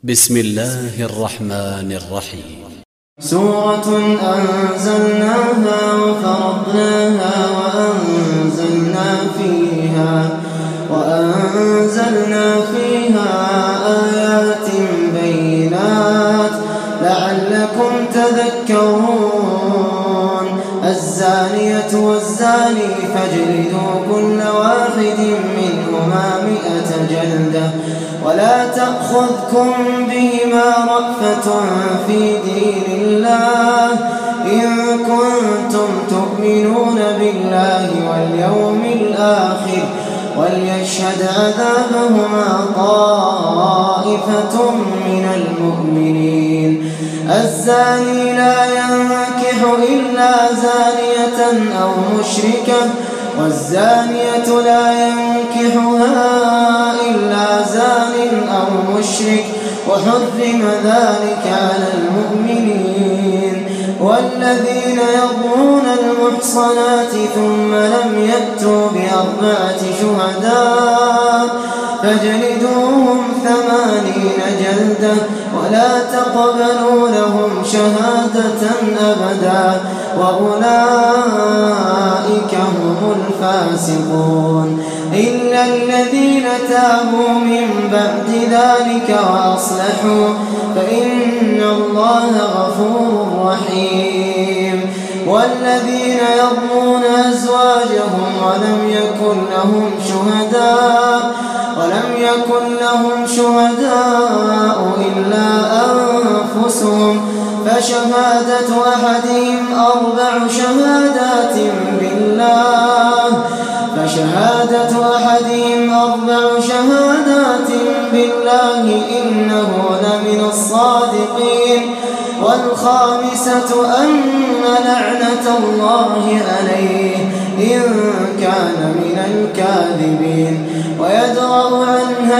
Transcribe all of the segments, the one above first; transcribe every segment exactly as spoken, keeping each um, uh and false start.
بسم الله الرحمن الرحيم. سورة أنزلناها وفرضناها وأنزلنا فيها وأنزلنا فيها آيات بينات لعلكم تذكرون. الزانية والزاني فاجلدوا كل واحد منهما مئة جلدة ولا تأخذكم بهما رأفة في دين الله إن كنتم تؤمنون بالله واليوم الآخر وليشهد عذابهما طائفة من المؤمنين. الزاني لا ينكح إلا زانية أو مشركة والزانية لا ينكحها إلا زان أو مشرك وحرم ذلك على المؤمنين. والذين يرمون المحصنات ثم لم يأتوا بأربعة شهداء فاجلدوهم ثمانين جلدة ولا تقبلوا لهم شهادة أبدا وأولئك هم الفاسقون إلا الذين تابوا من بعد ذلك وأصلحوا فإن الله غفور رحيم. والذين يرمون أزواجهم ولم يكن لهم شهداء ولم يكن لهم شهداء إلا أنفسهم فشهادة أحدهم أربع شهادات بالله فشهادة أحدهم أربع شهادات بالله إنه لمن الصادقين. والخامسة أن لعنة الله عليه إن كان من الكاذبين ويدرأ عنها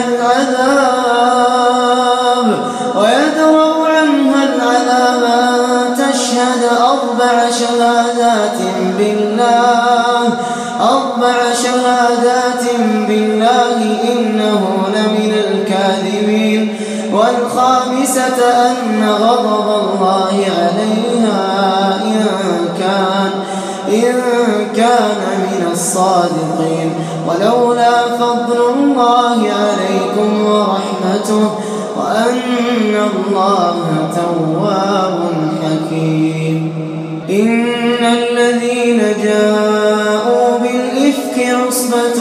العذاب ويدرأ عنها العذاب أن تشهد أربع شهادات بالله أربع شهادات بالله إنه لمن الكاذبين. والخامسة أن غضب الله عليها إن كان إن كان من الصادقين. ولولا فضل الله عليكم ورحمته وأن الله تواب حكيم. إن الذين جاءوا بالإفك عصبة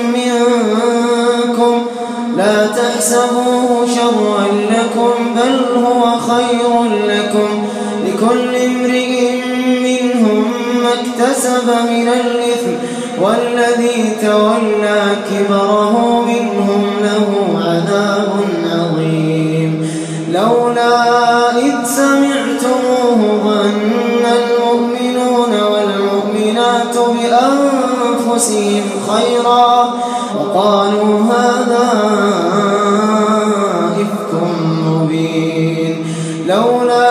منكم لا تحسبوه شرا لكم بل هو خير لكم لكل امرئ منهم ما اكتسب من الإثم والذي تولى كبره منهم له عذاب عظيم. لولا إذ سمعتموه ظن المؤمنون والمؤمنات بأنفسهم خيرا وقالوا هذا إفك مبين. لولا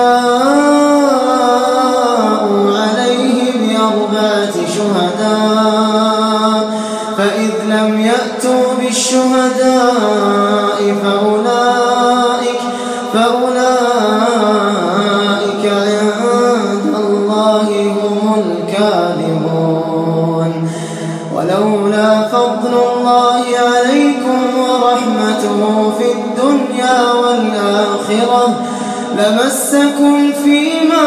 جاءوا عليه بأربعة شهداء فإذ لم يأتوا بالشهداء فأولئك فأولئك عند الله هم الكاذبون. ولولا فضل الله عليكم ورحمته في الدنيا والآخرة لمسكم فيما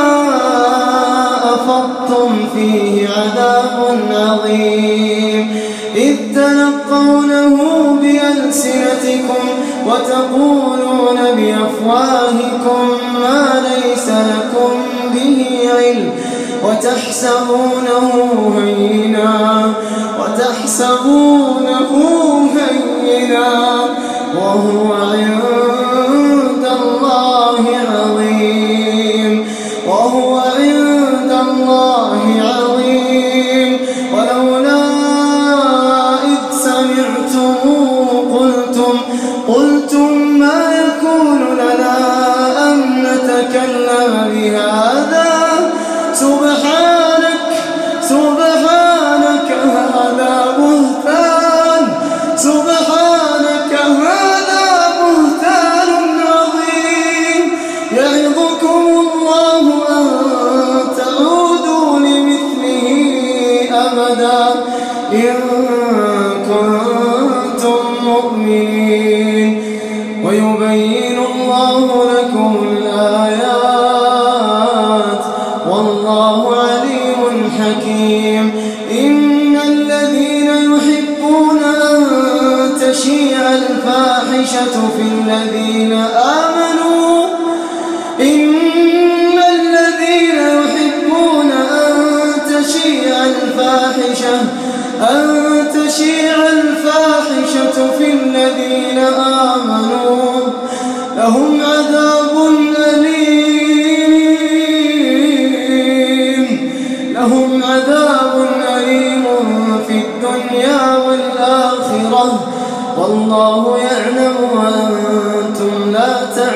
أفضتم فيه عذاب عظيم إذ تلقونه بألسنتكم وتقولون بأفواهكم ما ليس لكم به علم وتحسبونه هينا وتحسبونه هينا وهو عند الله عظيم وهو عند الله عظيم. ولولا إذ سمعتموه قلتم قلتم ما يكون لنا أن نتكلم بهذا سبحانك سبحانك هذا بهتان سبحانك هذا بهتان ويبين الله لكم الآيات والله عليم حكيم. إن الذين يحبون أن تشيع الفاحشة في الذين آمنوا إن الذين يحبون أن تشيع الفاحشة أن تشيع الفاحشة في الذين آمنوا لهم عذاب أليم لهم عذاب أليم في الدنيا والآخرة والله يعلم وأنتم لا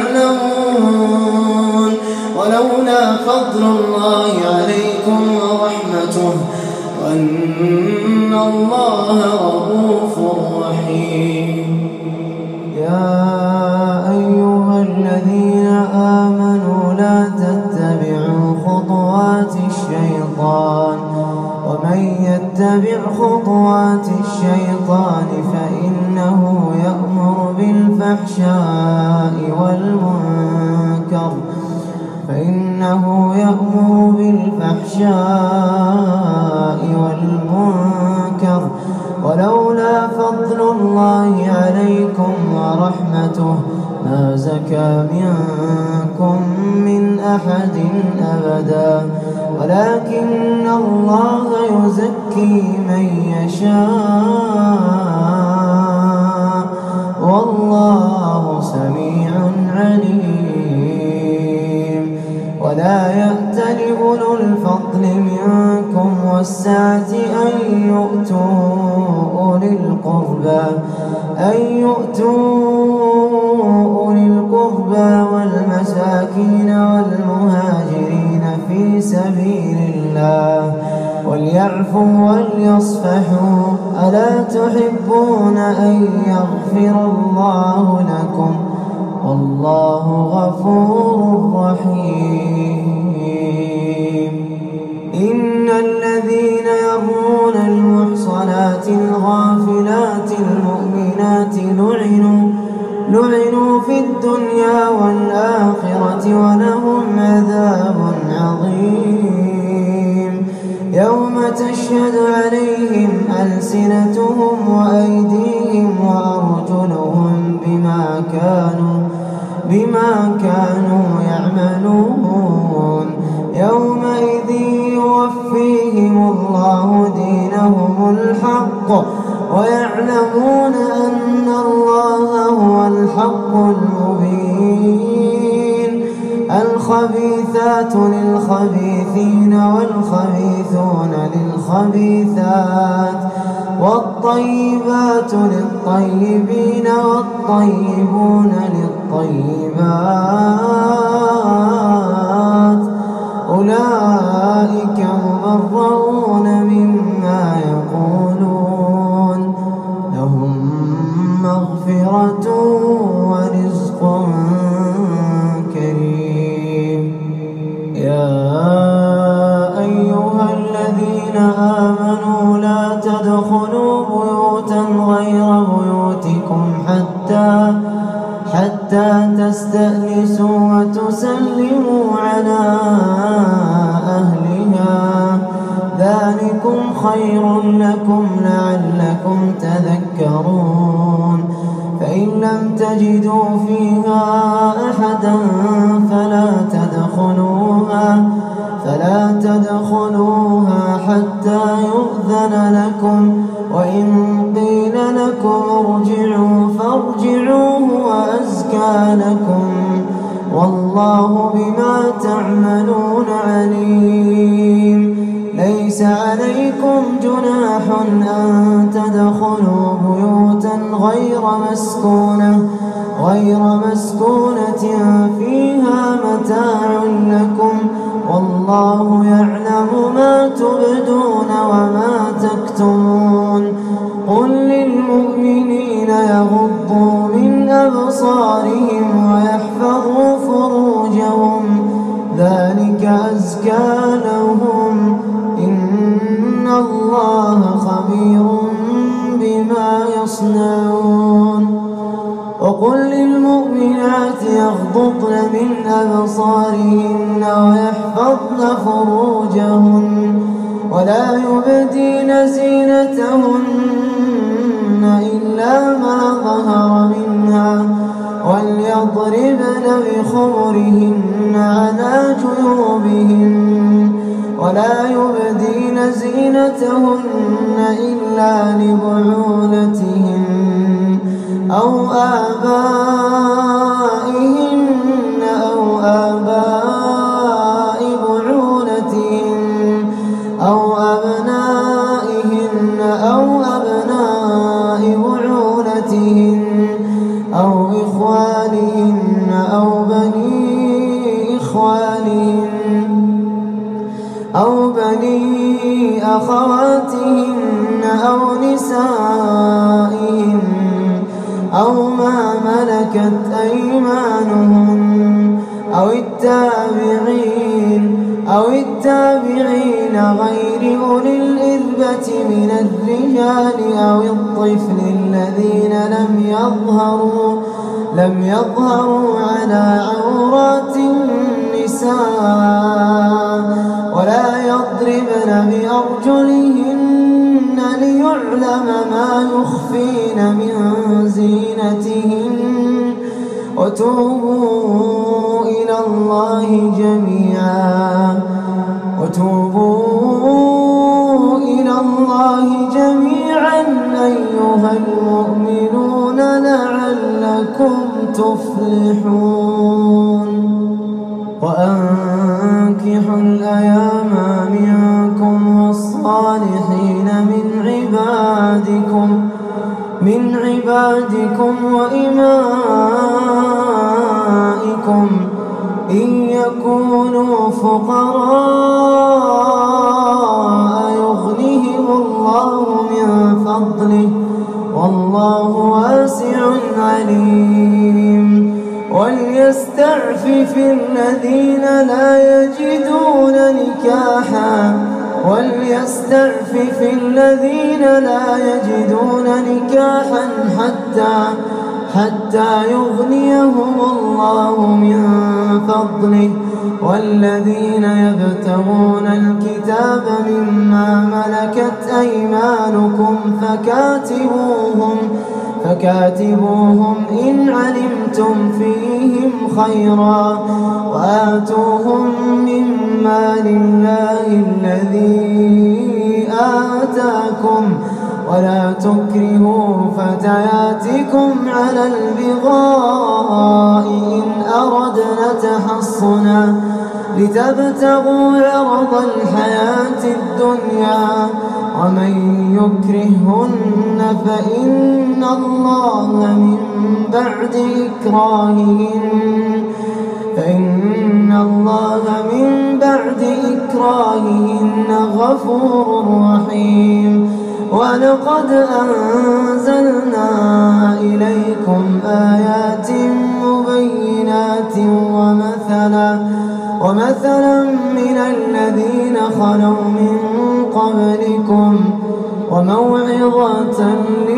تعلمون. ولولا فضل الله عليكم ورحمته وأن الله رؤوف رحيم. يا أيها الذين آمنوا لا تتبعوا خطوات الشيطان ومن يتبع خطوات الشيطان فإنه يأمر بالفحشاء والمنكر فإنه يأمر بالفحشاء والمنكر ولولا فضل الله عليكم ورحمته ما زكى منكم من أحد أبدا ولكن الله يزكي من يشاء والله سميع عليم. ولا يأتل أولو الفضل منكم والسعة أن يؤتوا أولي القربى أن يؤتوا أولي القربى والمساكين والمهاجرين في سبيل الله وليعفوا وليصفحوا ألا تحبون أن يغفر الله لكم والله غفور رحيم. إن الذين يرمون المحصنات الغافلات المؤمنات لعنوا لعنوا في الدنيا والآخرة ولهم عذاب عظيم. يوم تشهد عليهم ألسنتهم وأيديهم وأرجلهم بما كانوا بما كانوا يعملون. يومئذ يوفيهم الله دينهم الحق ويعلمون أن الله هو الحق المبين. الخبيثات للخبيثين والخبيثون للخبيثات والطيبات للطيبين والطيبون للطيبات أولئك مبرؤون مما يقولون لهم مغفرة ورزق كريم. يا أيها الذين آمنوا لا تدخلوا بيوتا غير بيوتكم حتى حتى تستأنسوا وتسلموا على أهلها ذلكم خير لكم لعلكم تذكرون. فإن لم تجدوا فيها أحدا فلا تدخلوها فلا تدخلوها حتى يؤذن لكم وإن قيل لكم ارجعوا فارجعوا هو أزكى لكم والله بما تعملون عليم. ليس عليكم جناح أن تدخلوا بيوتا غير مسكونة غير مسكونة فيها متاع لكم والله يعلم ما تبدون وما تكتمون. قل للمؤمنين يغضوا من أبصارهم ويحفظوا فروجهم ذلك أزكى لهم إن الله خبير بما يصنعون. وقل للمؤمنين المؤمنات يغضضن من أبصارهن ويحفظن فروجهن ولا يبدين زينتهن إلا ما ظهر منها وليضربن بخمرهن على جيوبهن ولا يبدين زينتهن إلا لبعولتهن أو آبائهن أو آباء بعولتهن أو أبنائهن أو أبناء بعولتهن أو إخوانهن أو بني إخوانهن أو بني أخواتهن أو نسائهن أو ما ملكت أيمانهن أو التابعين أو التابعين غير أولي الإربة من الرجال أو الطفل الذين لم يظهروا لم يظهروا على عورات النساء ولا يضربن بأرجلهن ليعلم ما يخفين من زينتهن وتوبوا إلى الله جميعا وتوبوا إلى الله جميعا أيها المؤمنون لعلكم تفلحون وأنكحوا الأيام منكم والصالحين من عبادكم من عبادكم وإمائكم إن يكونوا فقراء يغنهم الله من فضله والله واسع عليم وليستعفف الذين لا يجدون نكاحا وليستعفف الذين لا يجدون نكاحا حتى حتى يغنيهم الله من فضله والذين يبتغون الكتاب مما ملكت أيمانكم فكاتبوهم فكاتبوهم إن علمتم فيهم خيرا وآتوهم مما لله الذي آتاكم ولا تكرهوا فتياتكم على البغاء إن أردنا تحصنا لتبتغوا عرض الحياة الدنيا ومن يكرهن فإن الله من بعد إكراههن فإن الله من بعد إكراههن غفور رحيم ولقد أنزلنا إليكم آيات مبينات ومثلا ومثلا من الذين خلوا من قبلكم وموعظة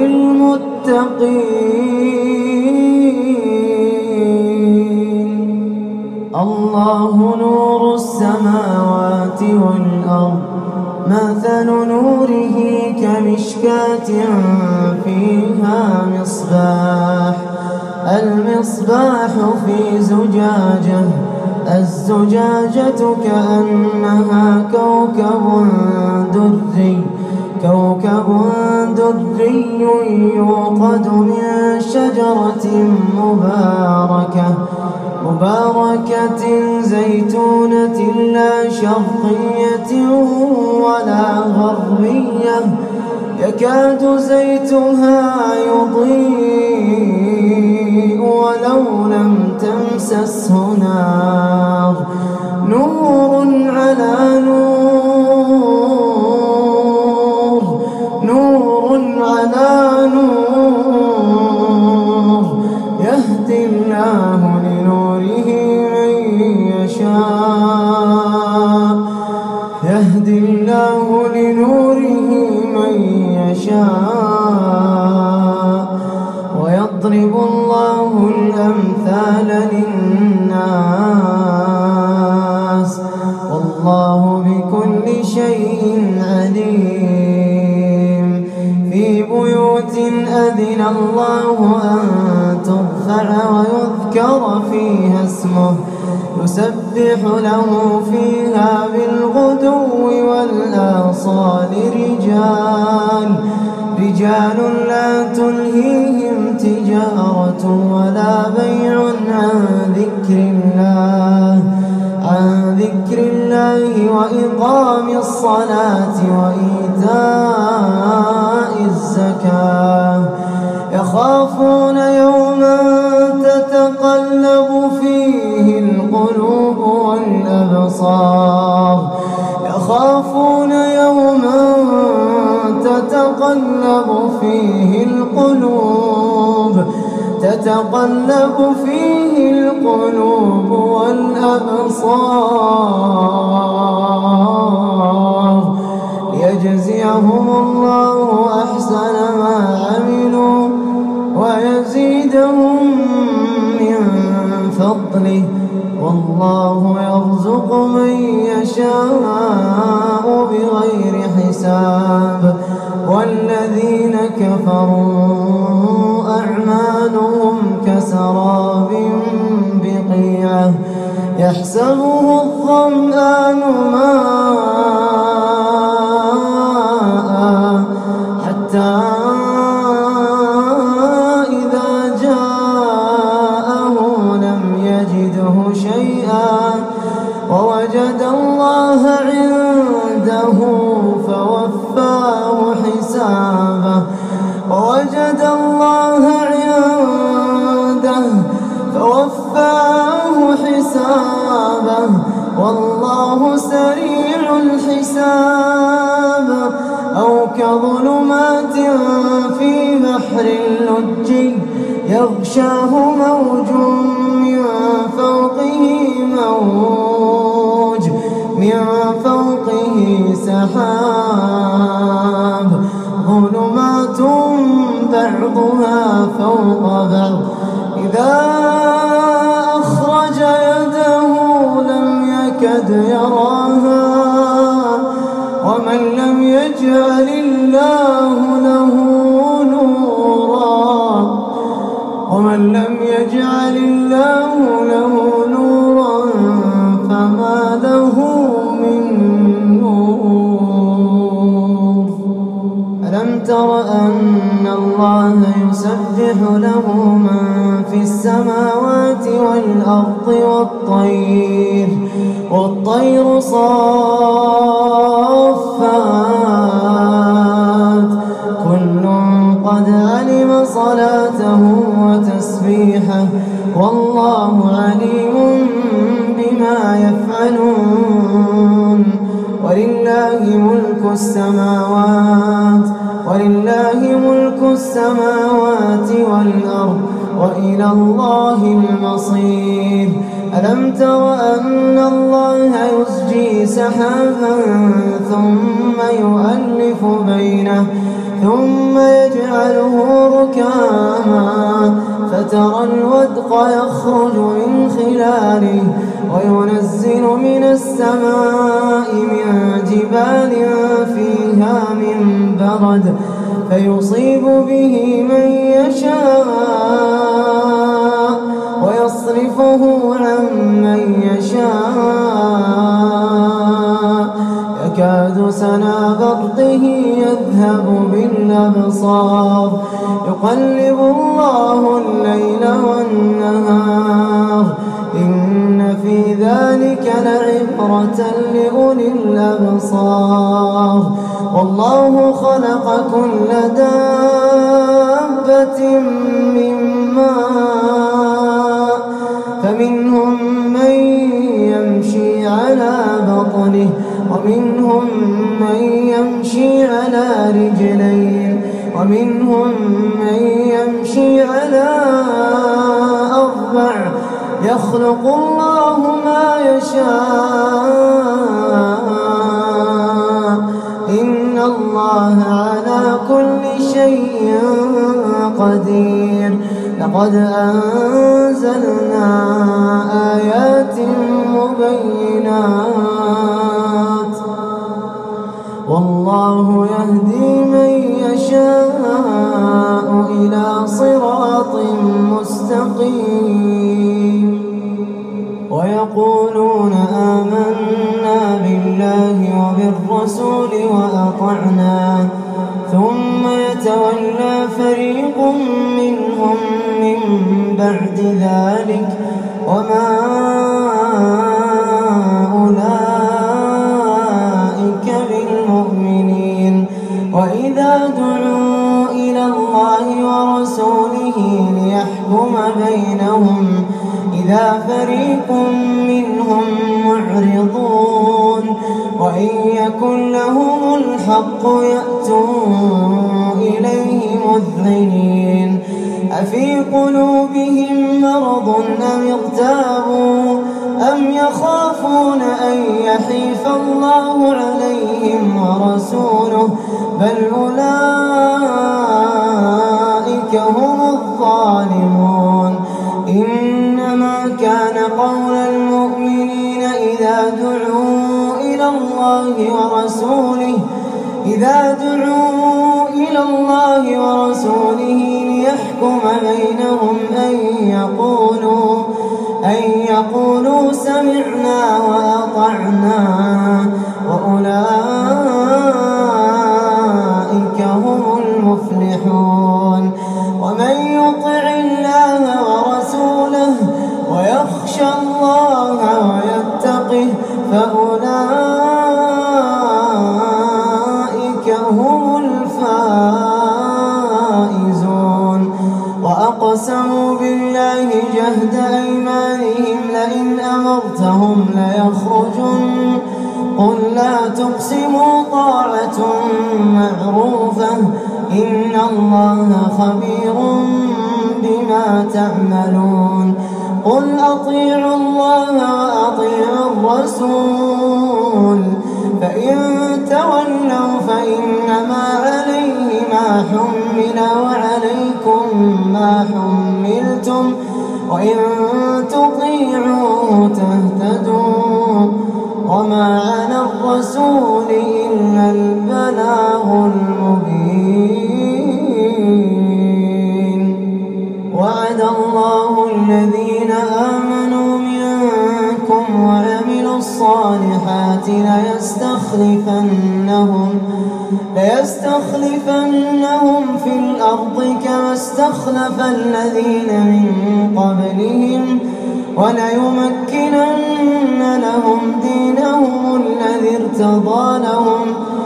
للمتقين الله نور السماوات والأرض مثل نوره كمشكاة فيها مصباح المصباح في زجاجة الزجاجة كأنها كوكب دري كوكب دري يوقد من شجرة مباركة مباركة زيتونة لا شرقية ولا غربية يكاد زيتها يضيء ولو لم تمسسه نار نور على نور نور على نور يهدي الله لنوره من يشاء يهدي الله لنوره من يشاء ويضرب الله الأمثال الجبال للناس والله بكل شيء عليم. في بيوت أذن الله أن ترفع ويذكر فيها اسمه يسبح له فيها بالغدو والآصال رجال رجال لا تلهيهم تجارة ولا بيع عن ذكر الله عن ذكر الله وإقام الصلاة وإيتاء الزكاة يخافون يوما تتقلب فيه القلوب والأبصار يخافون يوما تتقلب فيه القلوب تتقلب فيه القلوب والأبصار ليجزيهم الله أحسن ما عملوا ويزيدهم من فضله والله يرزق من يشاء بغير حساب. والذين كفروا أعمالهم كسراب بقيعة يحسبه الظمآن ماء حتى إذا جاءه لم يجده شيئا ووجد الله عنده فوفاه حسابه ووجد الله عنده فوفاه حسابه والله سريع الحساب. أو كظلمات في بحر اللج يغشاه موج من فوقه موج من فوقه سحاب ظلمات بعضها فوق بعض إذا أخرج يده لم يكد يراها ومن لم يجعل الله له نورا ومن لم يجعل الله له نورا فما له من نور. ألم تر أن الله يسبح له من في السماوات والأرض والطير والطير صافات كل قد علم صلاته وتسبيحه والله عليم بما يفعلون. ولله ملك السماوات ولله ملك السماوات والأرض وإلى الله المصير. ألم تر أن الله يزجي سحابا ثم يؤلف بينه ثم يجعله ركاما فترى الودق يخرج من خلاله وينزل من السماء من جبال فيها من برد فيصيب به من يشاء ويصرفه عن من يشاء يكاد سنا برقه يذهب بالأبصار يقلب الله الليل والنهار إن في ذلك لعبرة لأولي الأبصار. والله خلق كل دابة من ماء فمنهم من يمشي على بطنه ومنهم من يمشي على رجلين ومنهم من يمشي على أربع يخلق الله ما يشاء إن الله على كل شيء قدير. لقد أنزلنا آيات مبينات والله يهدي من يشاء إلى صراط مستقيم ويقولون آمنا بالله وبالرسول وأطعنا ثم يتولى فريق منهم من بعد ذلك وما أولئك بالمؤمنين وإذا دعوا إلى الله ورسوله ليحكم بينهم إذا فريق منهم معرضون وإن يكن لهم الحق يأتوا إليه مذعنين أفي قلوبهم مرض أم ارتابوا أم يخافون أن يحيف الله عليهم ورسوله بل أولئك هم الظالمون إنما كان قول المؤمنين إذا دعوا إلى الله ورسوله إذا دعوا إلى الله ورسوله ليحكم بينهم أن يقولوا أن يقولوا سمعنا وأطعنا وأولئك هم المفلحون ومن يطع الله ورسوله ويخشى الله ويتقه فأولئك هم الفائزون وأقسموا بالله جهد أيمانهم لئن أمرتهم ليخرجن قل لا تقسموا طاعة معروفة إن الله خبير بما تعملون قل أطيعوا الله وأطيعوا الرسول فإن تولوا فإنما عليه ما حمل وعليكم ما حملتم وإن تطيعوا تهتدوا وما على الرسول إلا البلاغ المبين وعد الله الذين آمنوا منكم وعملوا الصالحات ليستخلفنهم ليستخلفنهم في الأرض كما استخلف الذين من قبلهم وليمكنن لهم دينهم الذي ارتضى لهم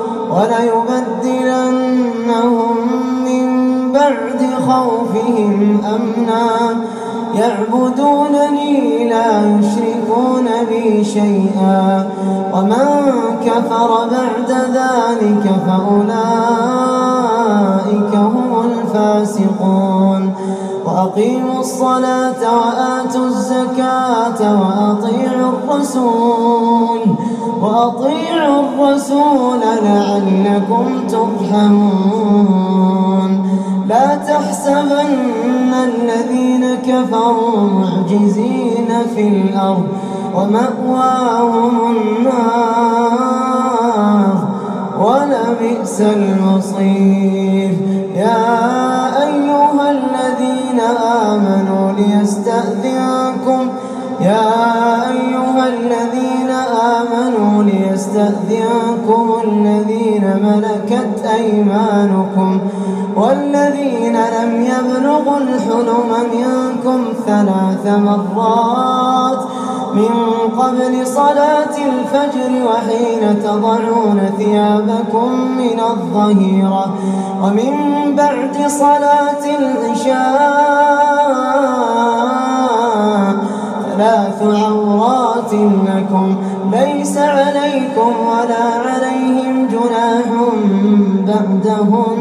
وليبدلنهم من بعد خوفهم أمنا يعبدونني لا يشركون بي شيئا ومن كفر بعد ذلك فأولئك هم الفاسقون وأقيموا الصلاة وآتوا الزكاة وأطيعوا الرسول وأطيعوا الرسول لعلكم ترحمون لا تحسبن الذين كفروا معجزين في الأرض ومأواهم النار ولبئس المصير يا أيها الذين آمنوا ليستأذنكم يا أيها الذين آمنوا ليستأذنكم الذين ملكت أيمانكم والذين لم يبلغوا الحلم منكم ثلاث مرات من قبل صلاة الفجر وحين تضعون ثيابكم من الظهيرة ومن بعد صلاة العشاء ثلاث عورات لكم ليس عليكم ولا عليهم جناح بعدهن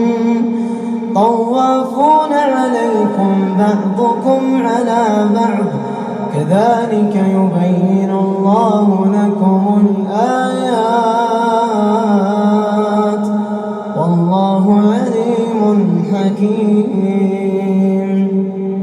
طوافون عليكم بعضكم على بعض كذلك يبين الله لكم الآيات والله عليم حكيم.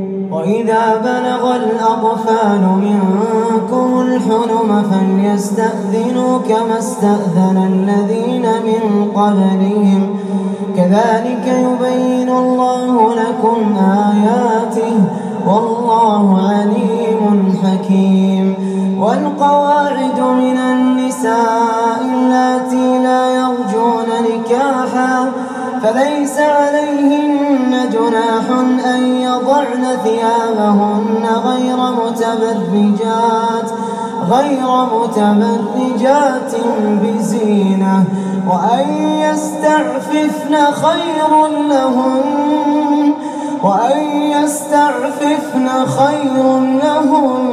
الأطفال منكم الحلم فليستأذنوا كما استأذن الذين من قبلهم كذلك يبين الله لكم آياته والله عليم حكيم. والقواعد من النساء اللاتي لا يرجون نكاحا فليس عليهن جناح أن يضعن ثيابهن غير متبرجات غير متبرجات بزينة وأن يستعففن خير لهن وأن يستعففن خير لهن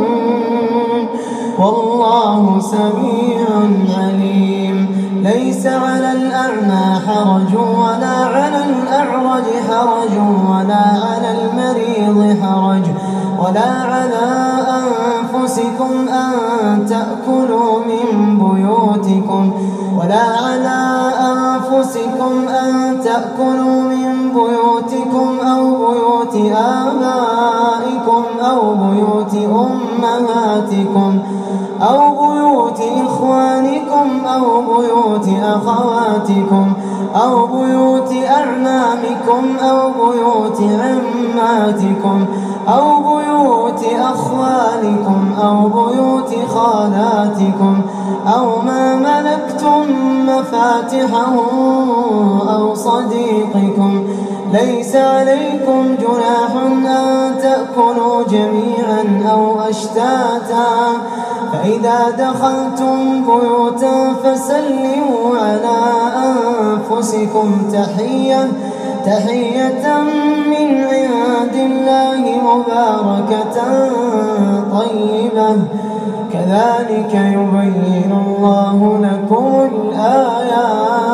والله سميع عليم. ليس على الأعمى حرج ولا على الأعرج حرج ولا على المريض حرج ولا على أنفسكم أن تأكلوا من بيوتكم ولا على أنفسكم أن تأكلوا من بيوتكم أو بيوت آبائكم أو بيوت أمهاتكم أو بيوت إخوانكم أو بيوت أخواتكم أو بيوت أعمامكم أو بيوت عماتكم أو بيوت أخوالكم أو بيوت خالاتكم أو ما ملكتم مفاتحه أو صديقكم. ليس عليكم جناح أن تأكلوا جميعا أو أشتاتا فإذا دخلتم بيوتا فسلموا على أنفسكم تحية تحية من عند الله مباركة طيبة كذلك يبين الله لكم الآيات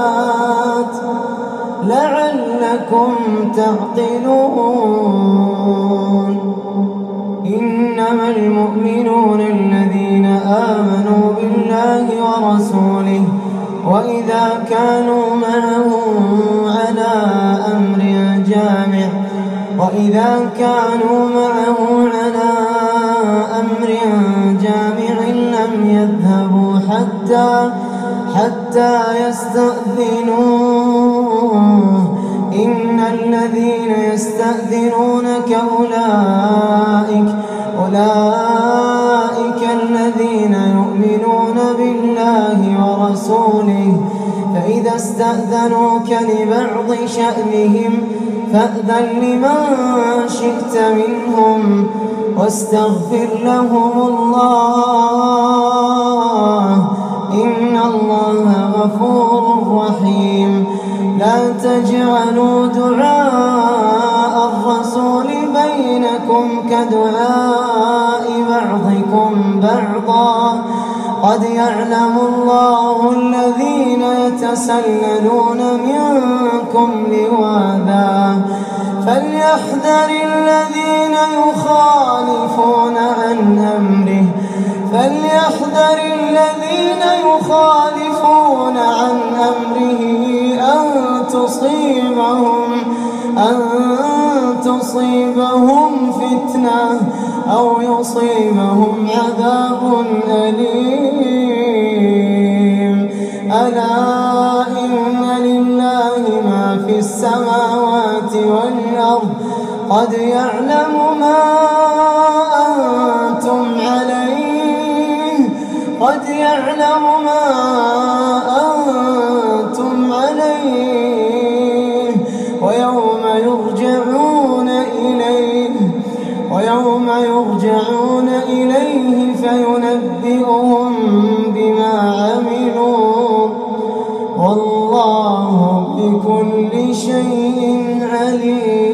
لعلكم تعقلون. إنما المؤمنون الذين آمنوا بالله ورسوله وإذا كانوا معه على أمر جامع وإذا كانوا معه على أمر جامع لم يذهبوا حتى حتى يستأذنوه. إن الذين يستأذنونك أولئك أولئك الذين يؤمنون بالله ورسوله فإذا استأذنوك لبعض شأنهم فأذن لمن شئت منهم واستغفر لهم الله إن الله غفور رحيم. لا تجعلوا دعاء الرسول بينكم كدعاء بعضكم بعضا قد يعلم الله الذين يتسللون منكم لواذا فليحذر الذين يخالفون عن أمره فليحذر الذين يخالفون عن أمره أن تصيبهم أن تصيبهم فتنة أو يصيبهم عذاب أليم. ألا إن لله ما في السماوات والأرض قد يعلم ما أنتم عليه قد يعلم ما أنتم عليه ويوم يرجعون إليه ويوم يرجعون إليه فينبئهم بما عملوا والله بكل شيء عليم.